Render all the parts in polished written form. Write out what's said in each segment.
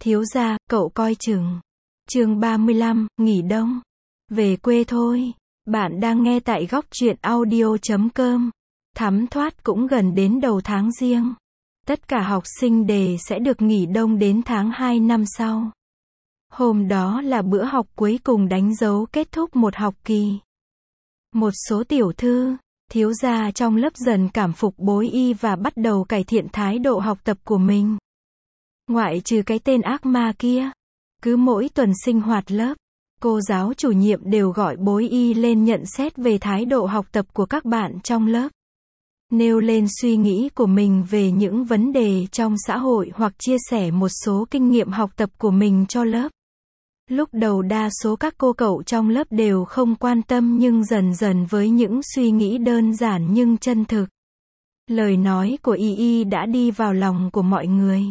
Thiếu gia, cậu coi chừng. Chương 35, nghỉ đông. Về quê thôi. Bạn đang nghe tại góc truyện audio.com. Thắm thoát cũng gần đến đầu tháng Giêng. Tất cả học sinh đề sẽ được nghỉ đông đến tháng 2 năm sau. Hôm đó là bữa học cuối cùng đánh dấu kết thúc một học kỳ. Một số tiểu thư, thiếu gia trong lớp dần cảm phục bối y và bắt đầu cải thiện thái độ học tập của mình. Ngoại trừ cái tên ác ma kia. Cứ mỗi tuần sinh hoạt lớp, cô giáo chủ nhiệm đều gọi bối y lên nhận xét về thái độ học tập của các bạn trong lớp. Nêu lên suy nghĩ của mình về những vấn đề trong xã hội hoặc chia sẻ một số kinh nghiệm học tập của mình cho lớp. Lúc đầu đa số các cô cậu trong lớp đều không quan tâm, nhưng dần dần với những suy nghĩ đơn giản nhưng chân thực, lời nói của Y đã đi vào lòng của mọi người.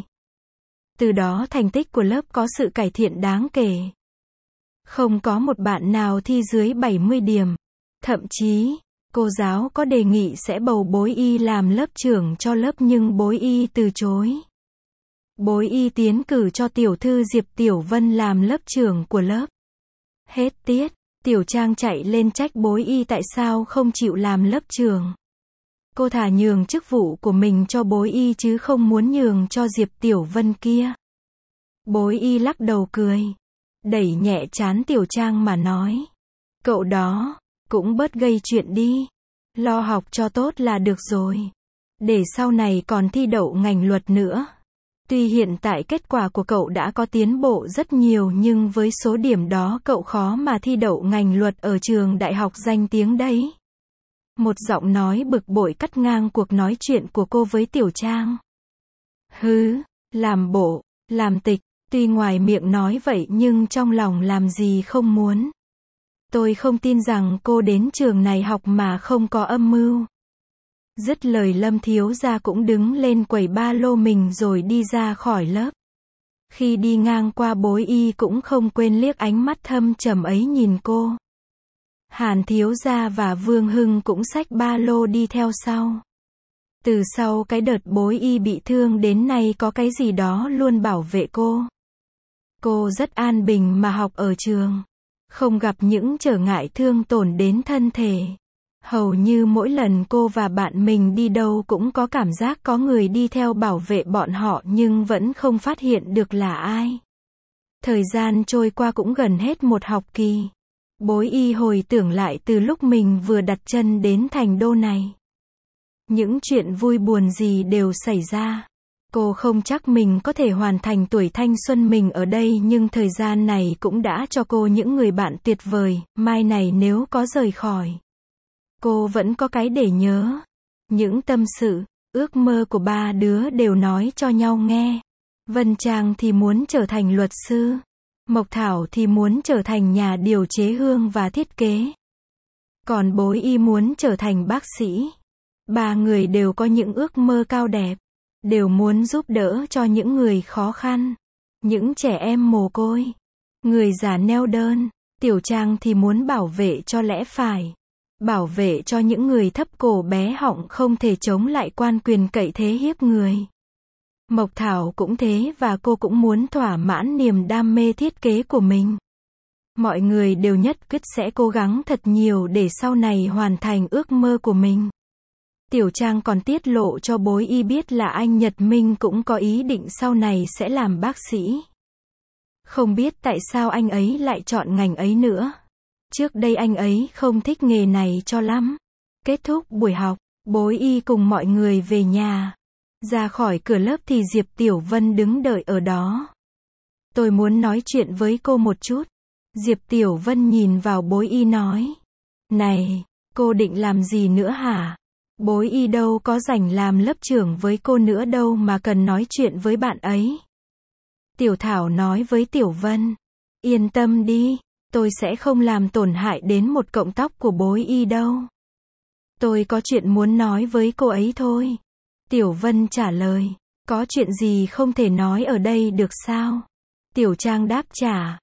Từ đó thành tích của lớp có sự cải thiện đáng kể. Không có một bạn nào thi dưới 70 điểm. Thậm chí, cô giáo có đề nghị sẽ bầu bối y làm lớp trưởng cho lớp nhưng bối y từ chối. Bối y tiến cử cho tiểu thư Diệp Tiểu Vân làm lớp trưởng của lớp. Hết tiết, Tiểu Trang chạy lên trách bối y tại sao không chịu làm lớp trưởng. Cô thà nhường chức vụ của mình cho bối y chứ không muốn nhường cho Diệp Tiểu Vân kia. Bối y lắc đầu cười, đẩy nhẹ trán Tiểu Trang mà nói. Cậu đó, cũng bớt gây chuyện đi. Lo học cho tốt là được rồi. Để sau này còn thi đậu ngành luật nữa. Tuy hiện tại kết quả của cậu đã có tiến bộ rất nhiều nhưng với số điểm đó cậu khó mà thi đậu ngành luật ở trường đại học danh tiếng đấy. Một giọng nói bực bội cắt ngang cuộc nói chuyện của cô với Tiểu Trang. Hứ, làm bộ, làm tịch, tuy ngoài miệng nói vậy nhưng trong lòng làm gì không muốn. Tôi không tin rằng cô đến trường này học mà không có âm mưu. Dứt lời Lâm thiếu gia cũng đứng lên quầy ba lô mình rồi đi ra khỏi lớp. Khi đi ngang qua bối y cũng không quên liếc ánh mắt thâm trầm ấy nhìn cô. Hàn thiếu gia và Vương Hưng cũng xách ba lô đi theo sau. Từ sau cái đợt bối y bị thương đến nay có cái gì đó luôn bảo vệ cô. Cô rất an bình mà học ở trường. Không gặp những trở ngại thương tổn đến thân thể. Hầu như mỗi lần cô và bạn mình đi đâu cũng có cảm giác có người đi theo bảo vệ bọn họ nhưng vẫn không phát hiện được là ai. Thời gian trôi qua cũng gần hết một học kỳ. Bối y hồi tưởng lại từ lúc mình vừa đặt chân đến thành đô này. Những chuyện vui buồn gì đều xảy ra. Cô không chắc mình có thể hoàn thành tuổi thanh xuân mình ở đây nhưng thời gian này cũng đã cho cô những người bạn tuyệt vời. Mai này nếu có rời khỏi, cô vẫn có cái để nhớ. Những tâm sự, ước mơ của ba đứa đều nói cho nhau nghe. Vân Trang thì muốn trở thành luật sư. Mộc Thảo thì muốn trở thành nhà điều chế hương và thiết kế. Còn bối y muốn trở thành bác sĩ. Ba người đều có những ước mơ cao đẹp. Đều muốn giúp đỡ cho những người khó khăn. Những trẻ em mồ côi. Người già neo đơn. Tiểu Trang thì muốn bảo vệ cho lẽ phải. Bảo vệ cho những người thấp cổ bé họng không thể chống lại quan quyền cậy thế hiếp người. Mộc Thảo cũng thế và cô cũng muốn thỏa mãn niềm đam mê thiết kế của mình. Mọi người đều nhất quyết sẽ cố gắng thật nhiều để sau này hoàn thành ước mơ của mình. Tiểu Trang còn tiết lộ cho bối y biết là anh Nhật Minh cũng có ý định sau này sẽ làm bác sĩ. Không biết tại sao anh ấy lại chọn ngành ấy nữa. Trước đây anh ấy không thích nghề này cho lắm. Kết thúc buổi học, bối y cùng mọi người về nhà. Ra khỏi cửa lớp thì Diệp Tiểu Vân đứng đợi ở đó. Tôi muốn nói chuyện với cô một chút. Diệp Tiểu Vân nhìn vào bối y nói. Này, cô định làm gì nữa hả? Bối y đâu có rảnh làm lớp trưởng với cô nữa đâu mà cần nói chuyện với bạn ấy. Tiểu Thảo nói với Tiểu Vân. Yên tâm đi, tôi sẽ không làm tổn hại đến một cọng tóc của bối y đâu. Tôi có chuyện muốn nói với cô ấy thôi. Tiểu Vân trả lời. Có chuyện gì không thể nói ở đây được sao? Tiểu Trang đáp trả.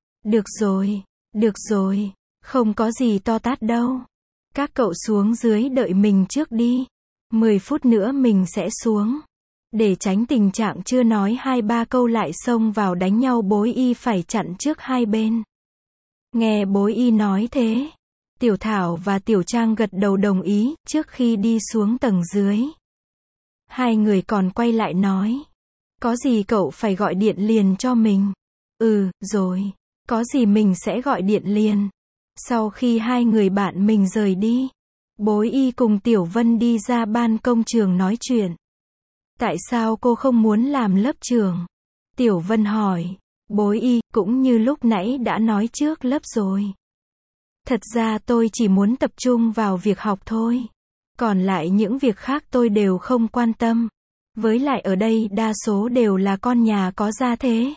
Được rồi, không có gì to tát đâu. Các cậu xuống dưới đợi mình trước đi. 10 phút nữa mình sẽ xuống. Để tránh tình trạng chưa nói 2-3 câu lại xông vào đánh nhau, Bối Y phải chặn trước hai bên. Nghe Bối Y nói thế, Tiểu Thảo và Tiểu Trang gật đầu đồng ý. Trước khi đi xuống tầng dưới, hai người còn quay lại nói, có gì cậu phải gọi điện liền cho mình. Rồi, có gì mình sẽ gọi điện liền. Sau khi hai người bạn mình rời đi, Bối Y cùng Tiểu Vân đi ra ban công trường nói chuyện. Tại sao cô không muốn làm lớp trưởng? Tiểu Vân hỏi. Bối Y, cũng như lúc nãy đã nói trước lớp rồi. Thật ra tôi chỉ muốn tập trung vào việc học thôi. Còn lại những việc khác tôi đều không quan tâm. Với lại ở đây đa số đều là con nhà có gia thế.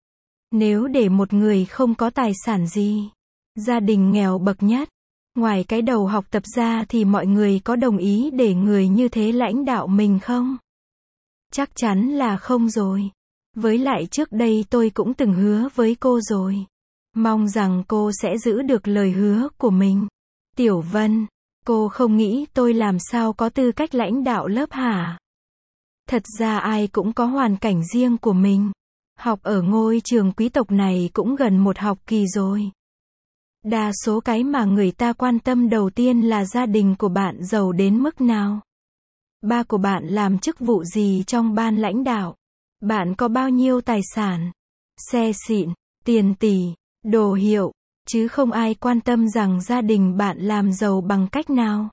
Nếu để một người không có tài sản gì, gia đình nghèo bậc nhất, ngoài cái đầu học tập ra thì mọi người có đồng ý để người như thế lãnh đạo mình không? Chắc chắn là không rồi. Với lại trước đây tôi cũng từng hứa với cô rồi. Mong rằng cô sẽ giữ được lời hứa của mình. Tiểu Vân, cô không nghĩ tôi làm sao có tư cách lãnh đạo lớp hả? Thật ra ai cũng có hoàn cảnh riêng của mình. Học ở ngôi trường quý tộc này cũng gần một học kỳ rồi. Đa số cái mà người ta quan tâm đầu tiên là gia đình của bạn giàu đến mức nào. Ba của bạn làm chức vụ gì trong ban lãnh đạo? Bạn có bao nhiêu tài sản? Xe xịn, tiền tỷ, đồ hiệu, chứ không ai quan tâm rằng gia đình bạn làm giàu bằng cách nào.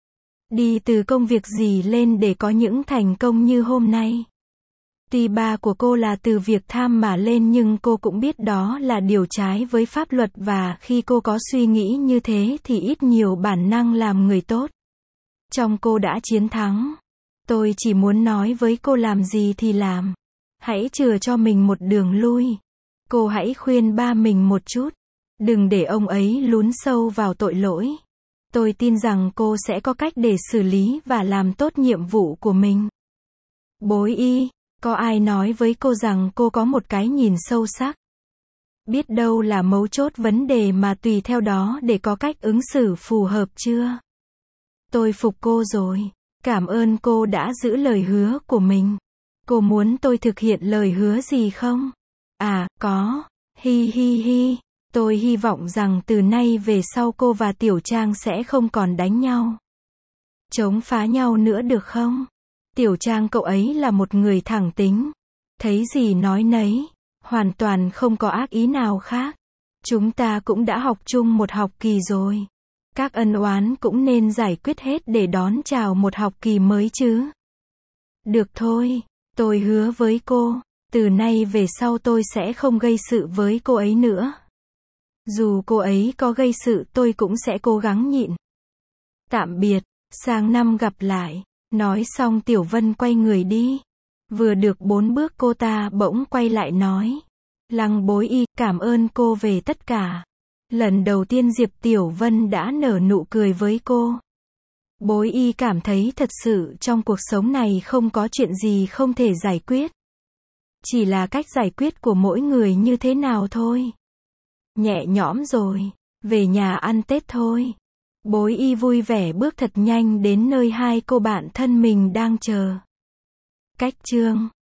Đi từ công việc gì lên để có những thành công như hôm nay. Tuy ba của cô là từ việc tham mà lên nhưng cô cũng biết đó là điều trái với pháp luật và khi cô có suy nghĩ như thế thì ít nhiều bản năng làm người tốt trong cô đã chiến thắng. Tôi chỉ muốn nói với cô làm gì thì làm. Hãy chừa cho mình một đường lui. Cô hãy khuyên ba mình một chút. Đừng để ông ấy lún sâu vào tội lỗi. Tôi tin rằng cô sẽ có cách để xử lý và làm tốt nhiệm vụ của mình. Bối Y, có ai nói với cô rằng cô có một cái nhìn sâu sắc? Biết đâu là mấu chốt vấn đề mà tùy theo đó để có cách ứng xử phù hợp chưa? Tôi phục cô rồi. Cảm ơn cô đã giữ lời hứa của mình. Cô muốn tôi thực hiện lời hứa gì không? À, có. Hi hi hi. Tôi hy vọng rằng từ nay về sau cô và Tiểu Trang sẽ không còn đánh nhau, chống phá nhau nữa được không? Tiểu Trang cậu ấy là một người thẳng tính. Thấy gì nói nấy. Hoàn toàn không có ác ý nào khác. Chúng ta cũng đã học chung một học kỳ rồi. Các ân oán cũng nên giải quyết hết để đón chào một học kỳ mới chứ. Được thôi. Tôi hứa với cô. Từ nay về sau tôi sẽ không gây sự với cô ấy nữa. Dù cô ấy có gây sự tôi cũng sẽ cố gắng nhịn. Tạm biệt. Sang năm gặp lại. Nói xong Tiểu Vân quay người đi. Vừa được 4 bước cô ta bỗng quay lại nói. Lăng Bối Y, cảm ơn cô về tất cả. Lần đầu tiên Diệp Tiểu Vân đã nở nụ cười với cô. Bối Y cảm thấy thật sự trong cuộc sống này không có chuyện gì không thể giải quyết. Chỉ là cách giải quyết của mỗi người như thế nào thôi. Nhẹ nhõm rồi. Về nhà ăn Tết thôi. Bối Y vui vẻ bước thật nhanh đến nơi hai cô bạn thân mình đang chờ. Cách chương